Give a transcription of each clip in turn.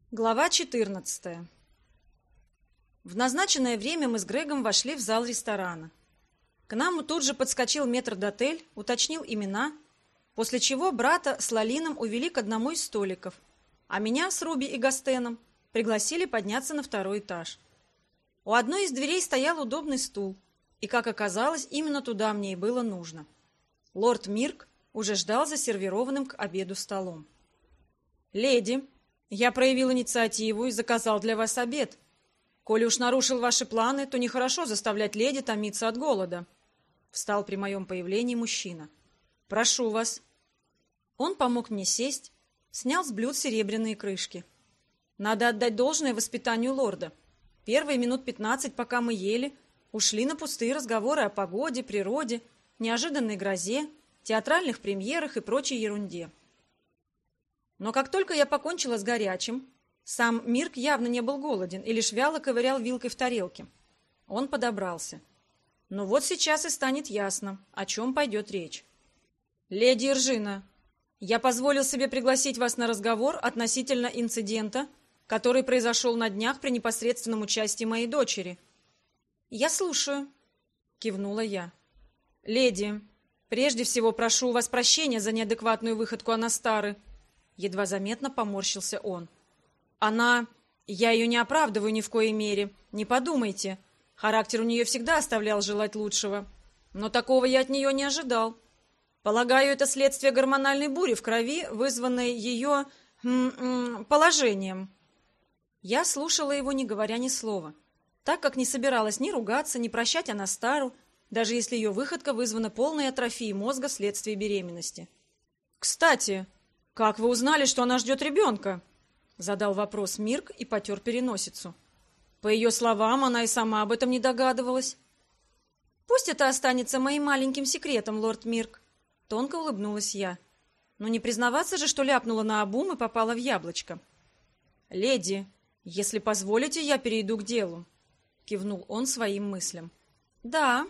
Глава 14. В назначенное время мы с Грегом вошли в зал ресторана. К нам тут же подскочил метрдотель, уточнил имена, после чего брата с Лалином увели к одному из столиков, а меня с Руби и Гастеном пригласили подняться на второй этаж. У одной из дверей стоял удобный стул, и, как оказалось, именно туда мне и было нужно. Лорд Мирк уже ждал за сервированным к обеду столом. «Леди, я проявил инициативу и заказал для вас обед. Коли уж нарушил ваши планы, то нехорошо заставлять леди томиться от голода», — встал при моем появлении мужчина. «Прошу вас». Он помог мне сесть, снял с блюд серебряные крышки. Надо отдать должное воспитанию лорда. Первые минут 15, пока мы ели, ушли на пустые разговоры о погоде, природе, неожиданной грозе, театральных премьерах и прочей ерунде. Но как только я покончила с горячим, сам Мирк явно не был голоден и лишь вяло ковырял вилкой в тарелке. Он подобрался. Но вот сейчас и станет ясно, о чем пойдет речь. «Леди Иржина, я позволил себе пригласить вас на разговор относительно инцидента, который произошел на днях при непосредственном участии моей дочери». «Я слушаю», — кивнула я. «Леди, прежде всего прошу у вас прощения за неадекватную выходку Анастары». Едва заметно поморщился он. Я ее не оправдываю ни в коей мере, не подумайте. Характер у нее всегда оставлял желать лучшего. Но такого я от нее не ожидал. Полагаю, это следствие гормональной бури в крови, вызванной ее положением». Я слушала его, не говоря ни слова, так как не собиралась ни ругаться, ни прощать Анастару, даже если ее выходка вызвана полной атрофией мозга вследствие беременности. «Кстати, как вы узнали, что она ждет ребенка?» — задал вопрос Мирк и потер переносицу. По ее словам, она и сама об этом не догадывалась. «Пусть это останется моим маленьким секретом, лорд Мирк», — тонко улыбнулась я. Но не признаваться же, что ляпнула наобум и попала в яблочко. «Леди, если позволите, я перейду к делу», — кивнул он своим мыслям. «Да,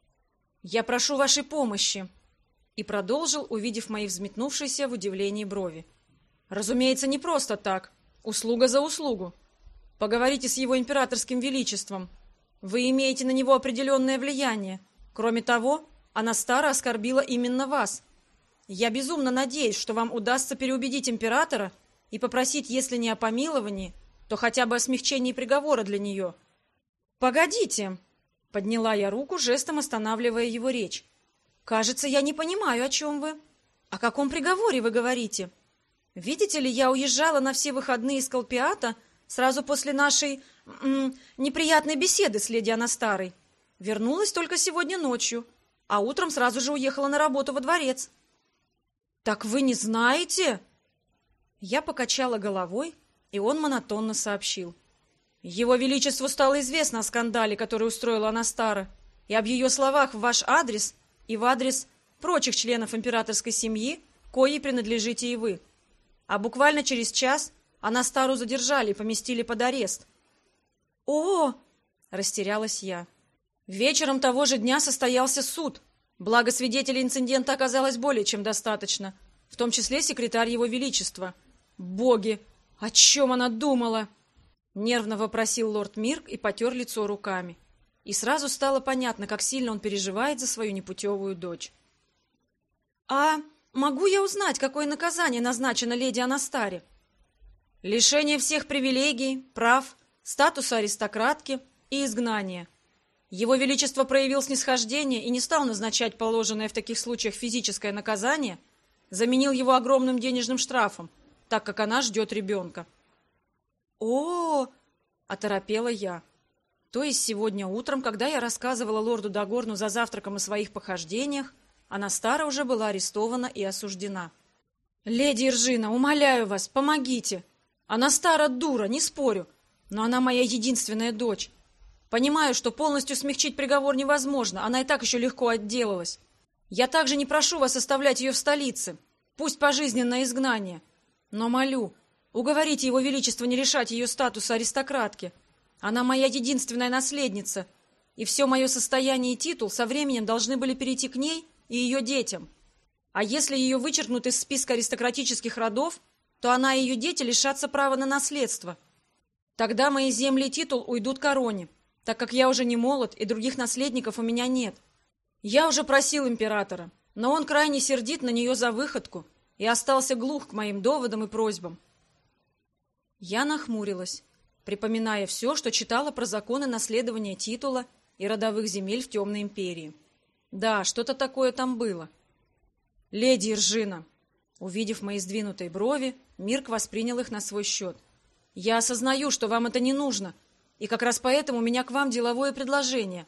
я прошу вашей помощи», — и продолжил, увидев мои взметнувшиеся в удивлении брови. «Разумеется, не просто так. Услуга за услугу. Поговорите с его императорским величеством. Вы имеете на него определенное влияние. Кроме того, Анастара оскорбила именно вас. Я безумно надеюсь, что вам удастся переубедить императора и попросить, если не о помиловании, то хотя бы о смягчении приговора для нее». «Погодите!» — подняла я руку, жестом останавливая его речь. «Кажется, я не понимаю, о чем вы. О каком приговоре вы говорите? Видите ли, я уезжала на все выходные из Колпиата сразу после нашей неприятной беседы с леди Анастарой. Вернулась только сегодня ночью, а утром сразу же уехала на работу во дворец». «Так вы не знаете?» Я покачала головой, и он монотонно сообщил. «Его Величеству стало известно о скандале, который устроила Анастара, и об ее словах в ваш адрес и в адрес прочих членов императорской семьи, коей принадлежите и вы. А буквально через час Анастару задержали и поместили под арест». «О!» — растерялась я. Вечером того же дня состоялся суд. Благо свидетелей инцидента оказалось более чем достаточно, в том числе секретарь его величества. «Боги! О чем она думала?» — нервно вопросил лорд Мирк и потер лицо руками. И сразу стало понятно, как сильно он переживает за свою непутевую дочь. «А могу я узнать, какое наказание назначено леди Анастаре?» «Лишение всех привилегий, прав, статуса аристократки и изгнание. Его Величество проявил снисхождение и не стал назначать положенное в таких случаях физическое наказание, заменил его огромным денежным штрафом, так как она ждет ребенка». «О!» — оторопела я. То есть сегодня утром, когда я рассказывала лорду Дагорну за завтраком о своих похождениях, Анастара уже была арестована и осуждена. «Леди Иржина, умоляю вас, помогите! Анастара дура, не спорю, но она моя единственная дочь. Понимаю, что полностью смягчить приговор невозможно, она и так еще легко отделалась. Я также не прошу вас оставлять ее в столице, пусть пожизненное изгнание. Но молю, уговорите его величество не лишать ее статуса аристократки. Она моя единственная наследница, и все мое состояние и титул со временем должны были перейти к ней и ее детям. А если ее вычеркнут из списка аристократических родов, то она и ее дети лишатся права на наследство. Тогда мои земли и титул уйдут короне, так как я уже не молод и других наследников у меня нет. Я уже просил императора, но он крайне сердит на нее за выходку и остался глух к моим доводам и просьбам. Я нахмурилась, припоминая все, что читала про законы наследования титула и родовых земель в Темной империи. Да, что-то такое там было. «Леди Иржина!» Увидев мои сдвинутые брови, Мирк воспринял их на свой счет. «Я осознаю, что вам это не нужно, и как раз поэтому у меня к вам деловое предложение.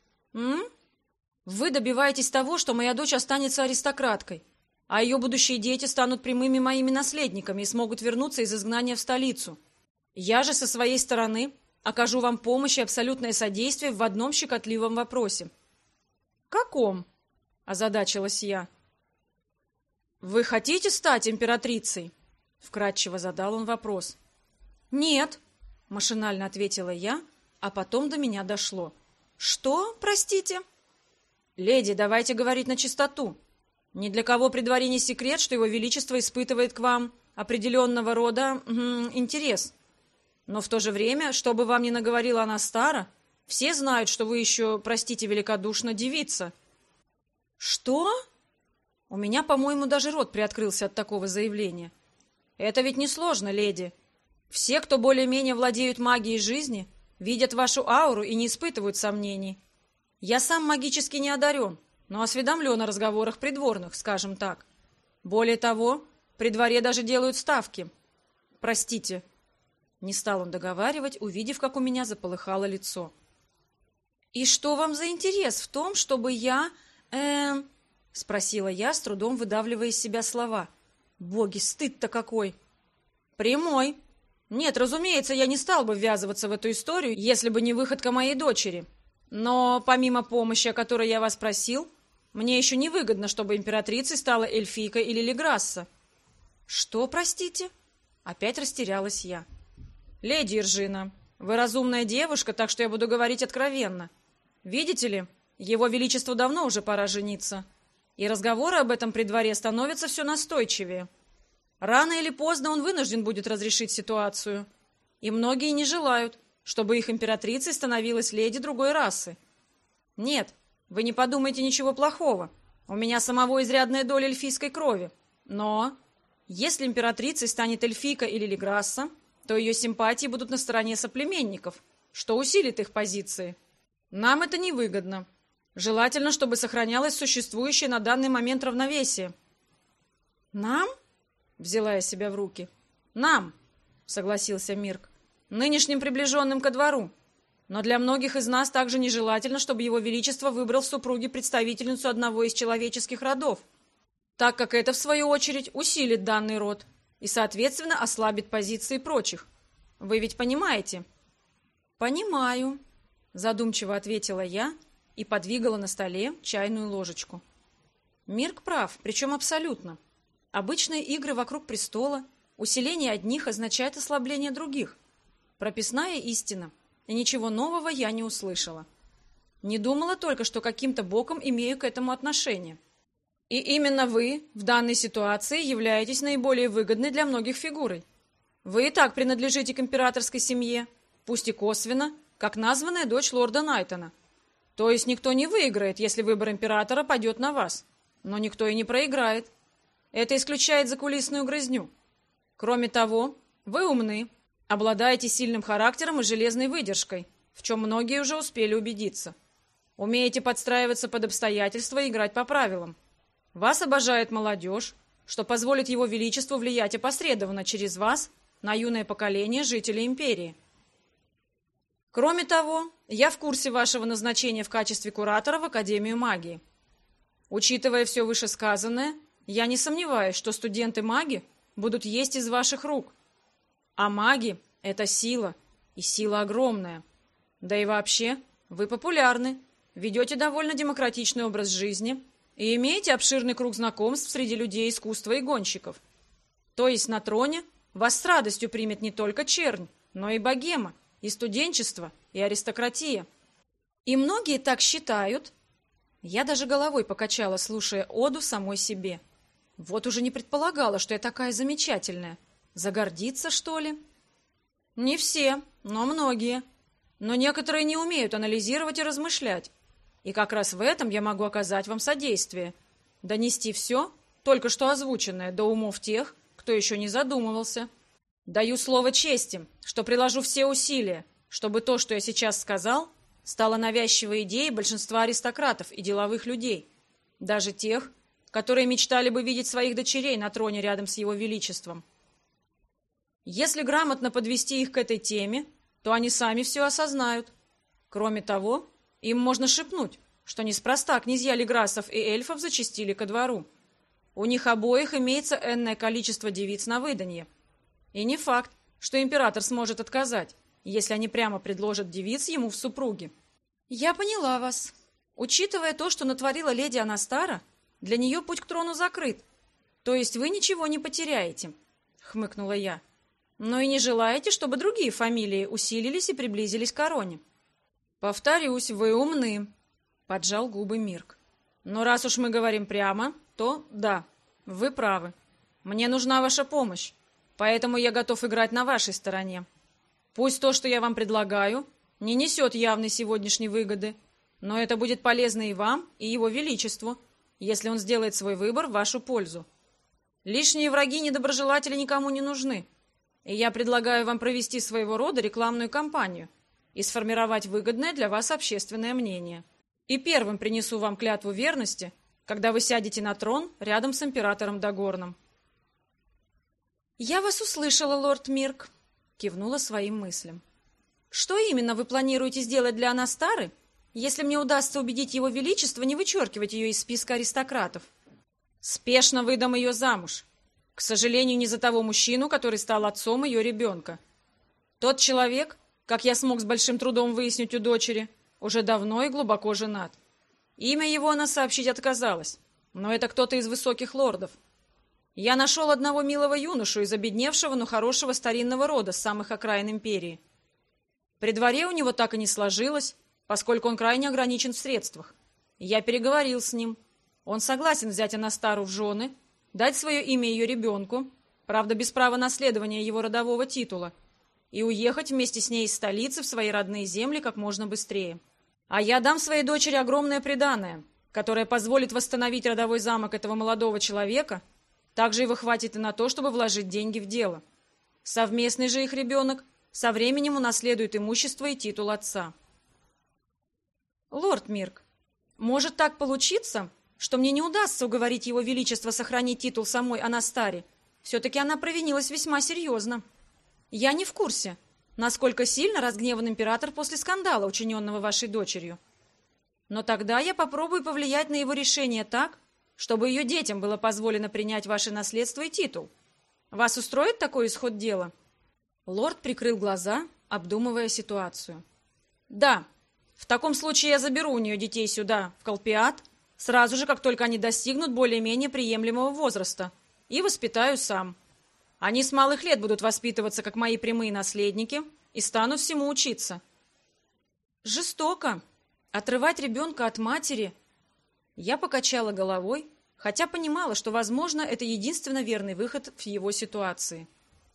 Вы добиваетесь того, что моя дочь останется аристократкой, а ее будущие дети станут прямыми моими наследниками и смогут вернуться из изгнания в столицу. Я же со своей стороны окажу вам помощь и абсолютное содействие в одном щекотливом вопросе». «Каком?» – озадачилась я. «Вы хотите стать императрицей?» – вкратчиво задал он вопрос. «Нет», – машинально ответила я, а потом до меня дошло. «Что, простите?» «Леди, давайте говорить на чистоту. Ни для кого при дворе не секрет, что его величество испытывает к вам определенного рода интерес. Но в то же время, что бы вам ни наговорила Анастара, все знают, что вы еще, простите великодушно, девица». «Что?» У меня, по-моему, даже рот приоткрылся от такого заявления. «Это ведь несложно, леди. Все, кто более-менее владеют магией жизни, видят вашу ауру и не испытывают сомнений. Я сам магически не одарен, но осведомлен о разговорах придворных, скажем так. Более того, при дворе даже делают ставки. Простите». Не стал он договаривать, увидев, как у меня заполыхало лицо. «И что вам за интерес в том, чтобы я... спросила я, с трудом выдавливая из себя слова. «Боги, стыд-то какой!» «Прямой. Нет, разумеется, я не стал бы ввязываться в эту историю, если бы не выходка моей дочери. Но помимо помощи, о которой я вас просил, мне еще невыгодно, чтобы императрицей стала эльфийка или Леграсса». «Что, простите?» Опять растерялась я. «Леди Иржина, вы разумная девушка, так что я буду говорить откровенно. Видите ли, его величеству давно уже пора жениться. И разговоры об этом при дворе становятся все настойчивее. Рано или поздно он вынужден будет разрешить ситуацию. И многие не желают, чтобы их императрицей становилась леди другой расы. Нет, вы не подумайте ничего плохого. У меня самого изрядная доля эльфийской крови. Но если императрицей станет эльфийка или Леграсса, то ее симпатии будут на стороне соплеменников, что усилит их позиции. Нам это невыгодно. Желательно, чтобы сохранялось существующее на данный момент равновесие». «Нам?» — взяла я себя в руки. «Нам», — согласился Мирк, — «нынешним приближенным ко двору. Но для многих из нас также нежелательно, чтобы его величество выбрал в супруги представительницу одного из человеческих родов, так как это, в свою очередь, усилит данный род и, соответственно, ослабит позиции прочих. Вы ведь понимаете?» «Понимаю», — задумчиво ответила я и подвигала на столе чайную ложечку. Мирк прав, причем абсолютно. Обычные игры вокруг престола, усиление одних означает ослабление других. Прописная истина, и ничего нового я не услышала. Не думала только, что каким-то боком имею к этому отношение. И именно вы в данной ситуации являетесь наиболее выгодной для многих фигурой. Вы и так принадлежите к императорской семье, пусть и косвенно, как названная дочь лорда Найтона. То есть никто не выиграет, если выбор императора пойдет на вас. Но никто и не проиграет. Это исключает закулисную грызню. Кроме того, вы умны, обладаете сильным характером и железной выдержкой, в чем многие уже успели убедиться. Умеете подстраиваться под обстоятельства и играть по правилам. Вас обожает молодежь, что позволит его величеству влиять опосредованно через вас на юное поколение жителей империи. Кроме того, я в курсе вашего назначения в качестве куратора в Академию магии. Учитывая все вышесказанное, я не сомневаюсь, что студенты-маги будут есть из ваших рук. А маги – это сила, и сила огромная. Да и вообще, вы популярны, ведете довольно демократичный образ жизни и имеете обширный круг знакомств среди людей искусства и гонщиков. То есть на троне вас с радостью примет не только чернь, но и богема, и студенчество, и аристократия. И многие так считают. Я даже головой покачала, слушая оду самой себе. Вот уже не предполагала, что я такая замечательная. Загордиться, что ли? Не все, но многие. Но некоторые не умеют анализировать и размышлять. И как раз в этом я могу оказать вам содействие. Донести все, только что озвученное, до умов тех, кто еще не задумывался. Даю слово чести, что приложу все усилия, чтобы то, что я сейчас сказал, стало навязчивой идеей большинства аристократов и деловых людей, даже тех, которые мечтали бы видеть своих дочерей на троне рядом с его величеством. Если грамотно подвести их к этой теме, то они сами все осознают. Кроме того, им можно шепнуть, что неспроста князья Леграссов и эльфов зачастили ко двору. У них обоих имеется энное количество девиц на выданье. И не факт, что император сможет отказать, если они прямо предложат девиц ему в супруги. Я поняла вас. Учитывая то, что натворила леди Анастара, для нее путь к трону закрыт. То есть вы ничего не потеряете, хмыкнула я. Но и не желаете, чтобы другие фамилии усилились и приблизились к короне. Повторюсь, вы умны, поджал губы Мирк. Но раз уж мы говорим прямо, то да, вы правы. Мне нужна ваша помощь, поэтому я готов играть на вашей стороне. Пусть то, что я вам предлагаю, не несет явной сегодняшней выгоды, но это будет полезно и вам, и его величеству, если он сделает свой выбор в вашу пользу. Лишние враги и недоброжелатели никому не нужны, и я предлагаю вам провести своего рода рекламную кампанию и сформировать выгодное для вас общественное мнение. И первым принесу вам клятву верности, когда вы сядете на трон рядом с императором Дагорном. «Я вас услышала, лорд Мирк», — кивнула своим мыслям. «Что именно вы планируете сделать для Анастары, если мне удастся убедить его величество не вычеркивать ее из списка аристократов?» «Спешно выдам ее замуж. К сожалению, не за того мужчину, который стал отцом ее ребенка. Тот человек, как я смог с большим трудом выяснить у дочери, уже давно и глубоко женат. Имя его она сообщить отказалась, но это кто-то из высоких лордов. Я нашел одного милого юношу из обедневшего, но хорошего старинного рода с самых окраин империи. При дворе у него так и не сложилось, поскольку он крайне ограничен в средствах. Я переговорил с ним. Он согласен взять Анастару в жены, дать свое имя ее ребенку, правда, без права наследования его родового титула, и уехать вместе с ней из столицы в свои родные земли как можно быстрее. А я дам своей дочери огромное приданое, которое позволит восстановить родовой замок этого молодого человека. Также его хватит и на то, чтобы вложить деньги в дело. Совместный же их ребенок со временем унаследует имущество и титул отца. Лорд Мирк, может так получиться, что мне не удастся уговорить его величество сохранить титул самой Анастаре. Все-таки она провинилась весьма серьезно. Я не в курсе, насколько сильно разгневан император после скандала, учиненного вашей дочерью. Но тогда я попробую повлиять на его решение так, чтобы ее детям было позволено принять ваше наследство и титул. Вас устроит такой исход дела?» Лорд прикрыл глаза, обдумывая ситуацию. «Да, в таком случае я заберу у нее детей сюда, в Колпиат, сразу же, как только они достигнут более-менее приемлемого возраста, и воспитаю сам. Они с малых лет будут воспитываться, как мои прямые наследники, и станут всему учиться». «Жестоко. Отрывать ребенка от матери...» Я покачала головой, хотя понимала, что, возможно, это единственно верный выход в его ситуации.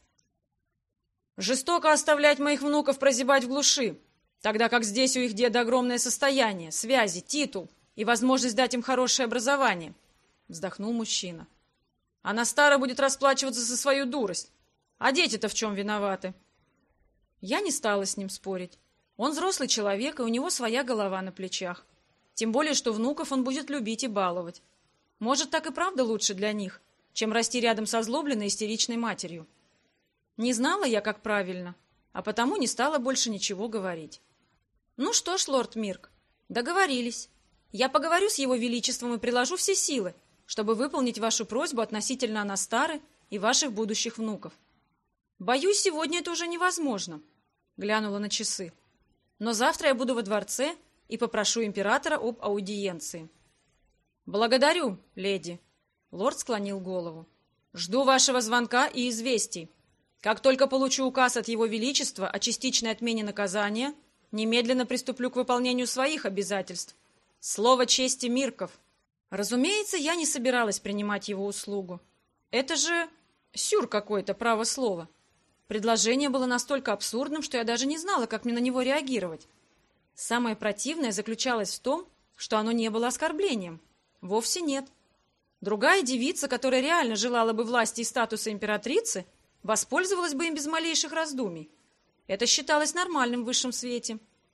«Жестоко оставлять моих внуков прозябать в глуши, тогда как здесь у их деда огромное состояние, связи, титул и возможность дать им хорошее образование», — вздохнул мужчина. «Анастара будет расплачиваться за свою дурость. А дети-то в чем виноваты?» Я не стала с ним спорить. Он взрослый человек, и у него своя голова на плечах. Тем более, что внуков он будет любить и баловать. Может, так и правда лучше для них, чем расти рядом со озлобленной истеричной матерью. Не знала я, как правильно, а потому не стала больше ничего говорить. «Ну что ж, лорд Мирк, договорились. Я поговорю с его величеством и приложу все силы, чтобы выполнить вашу просьбу относительно Анастары и ваших будущих внуков. Боюсь, сегодня это уже невозможно», — глянула на часы. «Но завтра я буду во дворце и попрошу императора об аудиенции». «Благодарю, леди», — лорд склонил голову. «Жду вашего звонка и известий. Как только получу указ от его величества о частичной отмене наказания, немедленно приступлю к выполнению своих обязательств. Слово чести Мирков». Разумеется, я не собиралась принимать его услугу. Это же Сюр какой-то, право слово. Предложение было настолько абсурдным, что я даже не знала, как мне на него реагировать. Самое противное заключалось в том, что оно не было оскорблением. Вовсе нет. Другая девица, которая реально желала бы власти и статуса императрицы, воспользовалась бы им без малейших раздумий. Это считалось нормальным в высшем свете.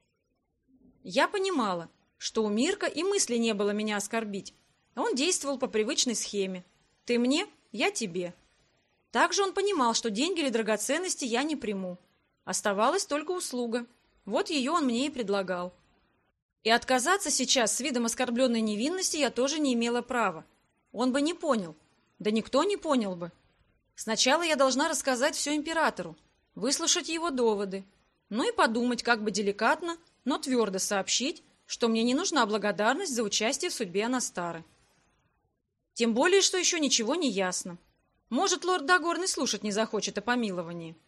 Я понимала, что у Мирка и мысли не было меня оскорбить. Он действовал по привычной схеме. Ты мне, я тебе. Также он понимал, что деньги или драгоценности я не приму. Оставалась только услуга. Вот ее он мне и предлагал. И отказаться сейчас с видом оскорбленной невинности я тоже не имела права. Он бы не понял. Да никто не понял бы. Сначала я должна рассказать все императору, выслушать его доводы, ну и подумать, как бы деликатно, но твердо сообщить, что мне не нужна благодарность за участие в судьбе Анастары. Тем более, что еще ничего не ясно. Может, лорд Дагорный слушать не захочет о помиловании.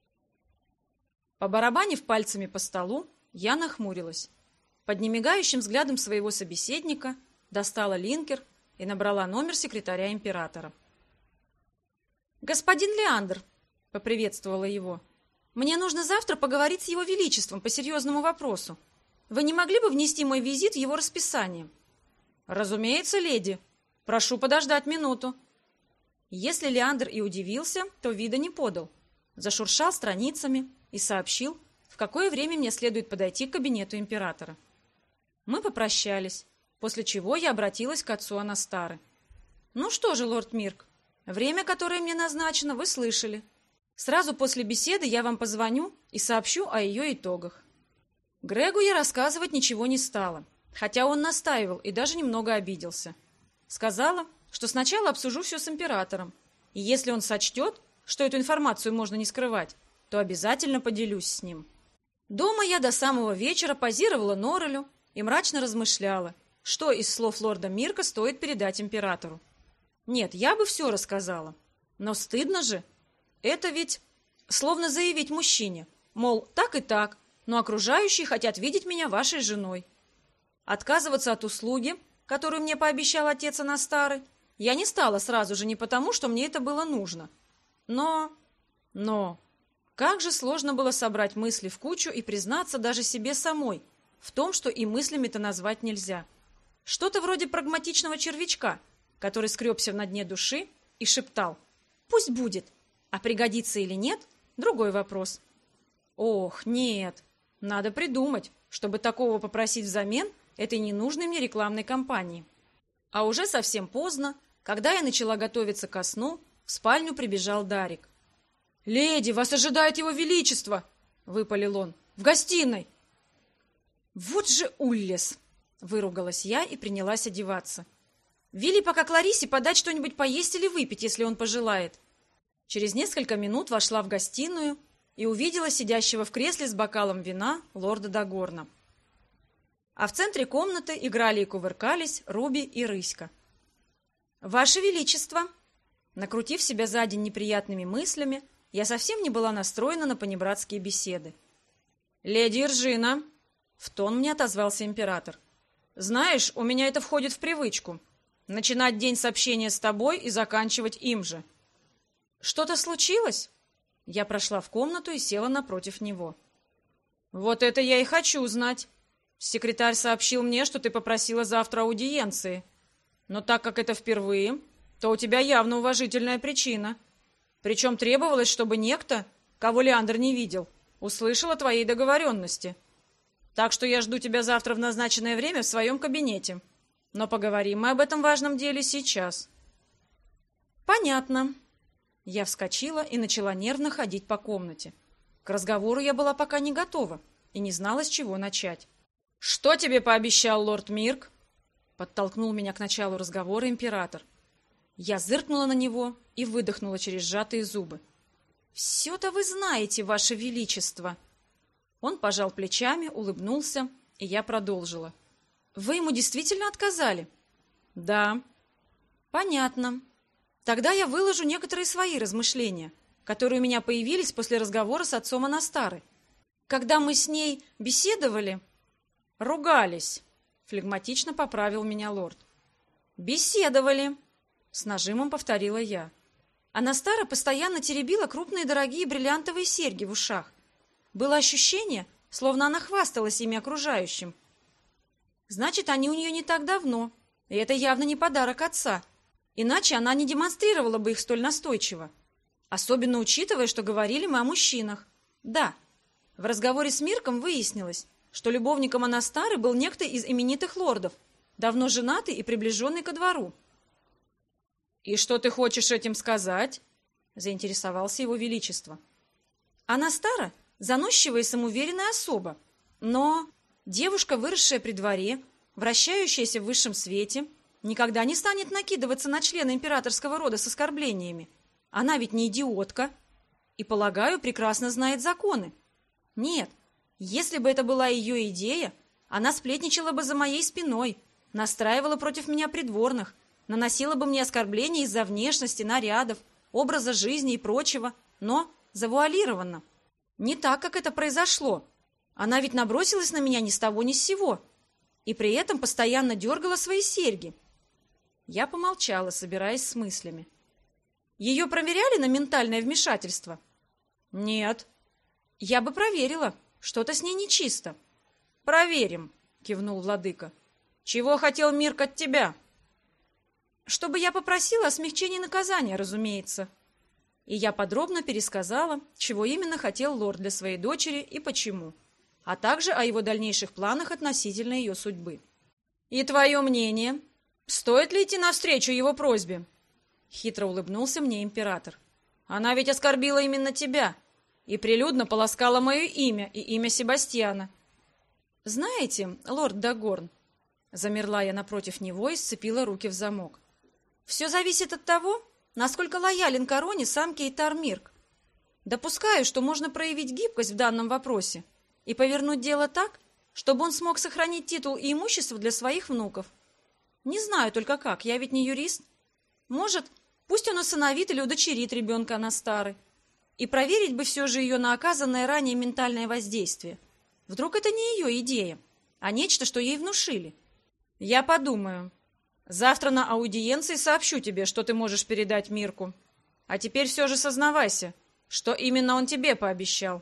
Побарабанив пальцами по столу, я нахмурилась. Под немигающим взглядом своего собеседника достала линкер и набрала номер секретаря императора. «Господин Леандр», — поприветствовала его, — «мне нужно завтра поговорить с его величеством по серьезному вопросу. Вы не могли бы внести мой визит в его расписание?» «Разумеется, леди. Прошу подождать минуту». Если Леандр и удивился, то вида не подал. Зашуршал страницами и сообщил, в какое время мне следует подойти к кабинету императора. Мы попрощались, после чего я обратилась к отцу Анастары. «Ну что же, лорд Мирк, время, которое мне назначено, вы слышали. Сразу после беседы я вам позвоню и сообщу о ее итогах». Грегу я рассказывать ничего не стала, хотя он настаивал и даже немного обиделся. Сказала, что сначала обсужу все с императором, и если он сочтет, что эту информацию можно не скрывать, то обязательно поделюсь с ним. Дома я до самого вечера позировала Норрелю и мрачно размышляла, что из слов лорда Мирка стоит передать императору. Нет, я бы все рассказала, но стыдно же. Это ведь словно заявить мужчине, мол, так и так, но окружающие хотят видеть меня вашей женой. Отказываться от услуги, которую мне пообещал отец Анастары, я не стала сразу же не потому, что мне это было нужно. Но... Как же сложно было собрать мысли в кучу и признаться даже себе самой в том, что и мыслями-то назвать нельзя. Что-то вроде прагматичного червячка, который скребся на дне души и шептал: «Пусть будет, а пригодится или нет – другой вопрос». Ох, нет, надо придумать, чтобы такого попросить взамен этой ненужной мне рекламной кампании. А уже совсем поздно, когда я начала готовиться ко сну, в спальню прибежал Дарик. «Леди, вас ожидает его величество!» — выпалил он. «В гостиной!» «Вот же Уллес!» — выругалась я и принялась одеваться. «Вели пока Кларисе подать что-нибудь поесть или выпить, если он пожелает». Через несколько минут вошла в гостиную и увидела сидящего в кресле с бокалом вина лорда Дагорна. А в центре комнаты играли и кувыркались Руби и Рыська. «Ваше Величество!» Накрутив себя за день неприятными мыслями, я совсем не была настроена на понебратские беседы. «Леди Иржина!» — в тон мне отозвался император. «Знаешь, у меня это входит в привычку. Начинать день с общения с тобой и заканчивать им же». «Что-то случилось?» Я прошла в комнату и села напротив него. «Вот это я и хочу знать. Секретарь сообщил мне, что ты попросила завтра аудиенции. Но так как это впервые, то у тебя явно уважительная причина. Причем требовалось, чтобы некто, кого Леандр не видел, услышал о твоей договоренности. Так что я жду тебя завтра в назначенное время в своем кабинете. Но поговорим мы об этом важном деле сейчас». «Понятно». Я вскочила и начала нервно ходить по комнате. К разговору я была пока не готова и не знала, с чего начать. «Что тебе пообещал лорд Мирк?» Подтолкнул меня к началу разговора император. Я зыркнула на него и выдохнула через сжатые зубы. «Все-то вы знаете, ваше величество!» Он пожал плечами, улыбнулся, и я продолжила. «Вы ему действительно отказали?» «Да». «Понятно. Тогда я выложу некоторые свои размышления, которые у меня появились после разговора с отцом Анастары. Когда мы с ней беседовали...» «Ругались», — флегматично поправил меня лорд. «Беседовали», — с нажимом повторила я. Анастара постоянно теребила крупные дорогие бриллиантовые серьги в ушах. Было ощущение, словно она хвасталась ими окружающим. Значит, они у нее не так давно, и это явно не подарок отца, иначе она не демонстрировала бы их столь настойчиво. Особенно учитывая, что говорили мы о мужчинах. Да, в разговоре с Мирком выяснилось, что любовником Анастары был некто из именитых лордов, давно женатый и приближенный ко двору. «И что ты хочешь этим сказать?» — заинтересовался его величество. Анастара — заносчивая и самоуверенная особа, но девушка, выросшая при дворе, вращающаяся в высшем свете, никогда не станет накидываться на члена императорского рода с оскорблениями. Она ведь не идиотка и, полагаю, прекрасно знает законы. Нет, если бы это была ее идея, она сплетничала бы за моей спиной, настраивала против меня придворных, наносила бы мне оскорбления из-за внешности, нарядов, образа жизни и прочего, но завуалированно. Не так, как это произошло. Она ведь набросилась на меня ни с того ни с сего и при этом постоянно дергала свои серьги. Я помолчала, собираясь с мыслями. Ее проверяли на ментальное вмешательство? Нет. Я бы проверила. Что-то с ней нечисто. Проверим, кивнул владыка. Чего хотел Мирк от тебя? Чтобы я попросила о смягчении наказания, разумеется. И я подробно пересказала, чего именно хотел лорд для своей дочери и почему, а также о его дальнейших планах относительно ее судьбы. И твое мнение? Стоит ли идти навстречу его просьбе? Хитро улыбнулся мне император. Она ведь оскорбила именно тебя и прилюдно полоскала мое имя и имя Себастьяна. Знаете, лорд Дагорн, замерла я напротив него и сцепила руки в замок. Все зависит от того, насколько лоялен короне сам Кейтар Мирк. Допускаю, что можно проявить гибкость в данном вопросе и повернуть дело так, чтобы он смог сохранить титул и имущество для своих внуков. Не знаю только как, я ведь не юрист. Может, пусть он усыновит или удочерит ребенка Анастары. И проверить бы все же ее на оказанное ранее ментальное воздействие. Вдруг это не ее идея, а нечто, что ей внушили. Я подумаю. Завтра на аудиенции сообщу тебе, что ты можешь передать Мирку. А теперь все же сознавайся, что именно он тебе пообещал.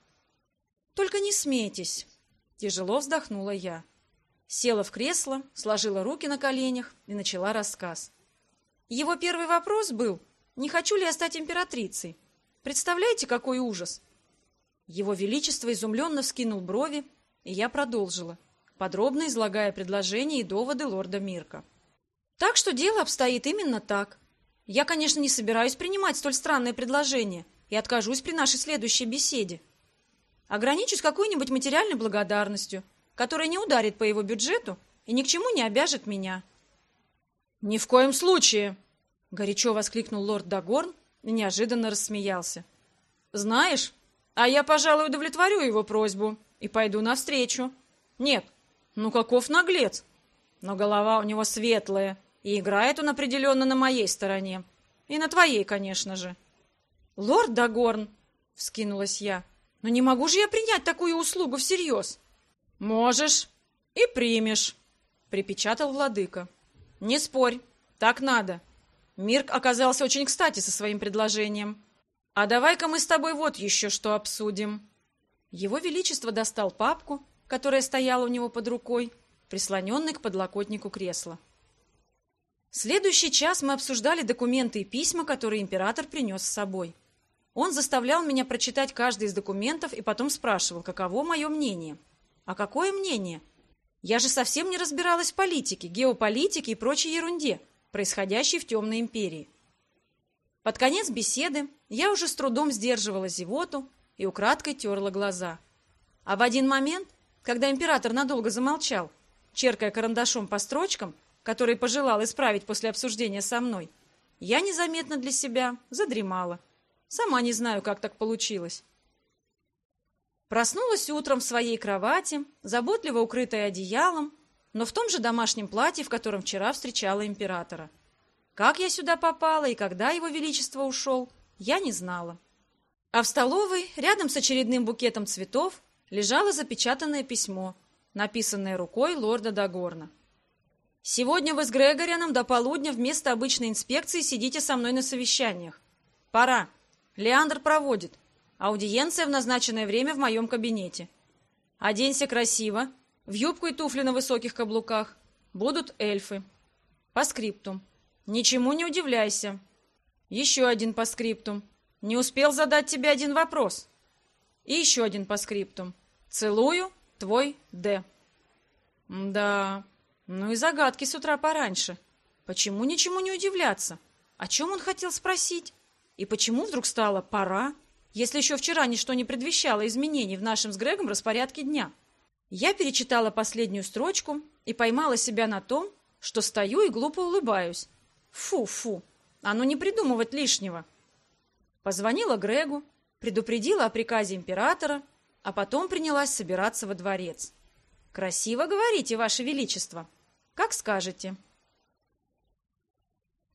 Только не смейтесь. Тяжело вздохнула я. Села в кресло, сложила руки на коленях и начала рассказ. Его первый вопрос был, не хочу ли я стать императрицей. Представляете, какой ужас? Его Величество изумленно вскинул брови, и я продолжила, подробно излагая предложения и доводы лорда Мирка. Так что дело обстоит именно так. Я, конечно, не собираюсь принимать столь странное предложение и откажусь при нашей следующей беседе. Ограничусь какой-нибудь материальной благодарностью, которая не ударит по его бюджету и ни к чему не обяжет меня. «Ни в коем случае!» — горячо воскликнул лорд Дагорн и неожиданно рассмеялся. «Знаешь, а я, пожалуй, удовлетворю его просьбу и пойду навстречу. Нет, ну каков наглец! Но голова у него светлая, и играет он определенно на моей стороне. И на твоей, конечно же». «Лорд Дагорн!» — вскинулась я. «Но не могу же я принять такую услугу всерьез!» «Можешь и примешь», — припечатал владыка. «Не спорь, так надо. Мирк оказался очень кстати со своим предложением. А давай-ка мы с тобой вот еще что обсудим». Его Величество достал папку, которая стояла у него под рукой, прислоненной к подлокотнику кресла. Следующий час мы обсуждали документы и письма, которые император принес с собой. Он заставлял меня прочитать каждый из документов и потом спрашивал, каково мое мнение. А какое мнение? Я же совсем не разбиралась в политике, геополитике и прочей ерунде, происходящей в Темной империи. Под конец беседы я уже с трудом сдерживала зевоту и украдкой терла глаза. А в один момент, когда император надолго замолчал, черкая карандашом по строчкам, которые пожелал исправить после обсуждения со мной, я незаметно для себя задремала. Сама не знаю, как так получилось. Проснулась утром в своей кровати, заботливо укрытая одеялом, но в том же домашнем платье, в котором вчера встречала императора. Как я сюда попала и когда его величество ушел, я не знала. А в столовой, рядом с очередным букетом цветов, лежало запечатанное письмо, написанное рукой лорда Дагорна. «Сегодня вы с Грегорианом до полудня вместо обычной инспекции сидите со мной на совещаниях. Пора. Леандр проводит. Аудиенция в назначенное время в моем кабинете. Оденься красиво, в юбку и туфли на высоких каблуках. Будут эльфы. По скриптум. Ничему не удивляйся. Еще один по скриптум. Не успел задать тебе один вопрос. И еще один по скриптум. Целую, твой Д. Да, ну и загадки с утра пораньше. Почему ничему не удивляться? О чем он хотел спросить? И почему вдруг стало пора, если еще вчера ничто не предвещало изменений в нашем с Грегом распорядке дня? Я перечитала последнюю строчку и поймала себя на том, что стою и глупо улыбаюсь. Фу-фу, а ну не придумывать лишнего. Позвонила Грегу, предупредила о приказе императора, а потом принялась собираться во дворец. «Красиво говорите, Ваше Величество. Как скажете».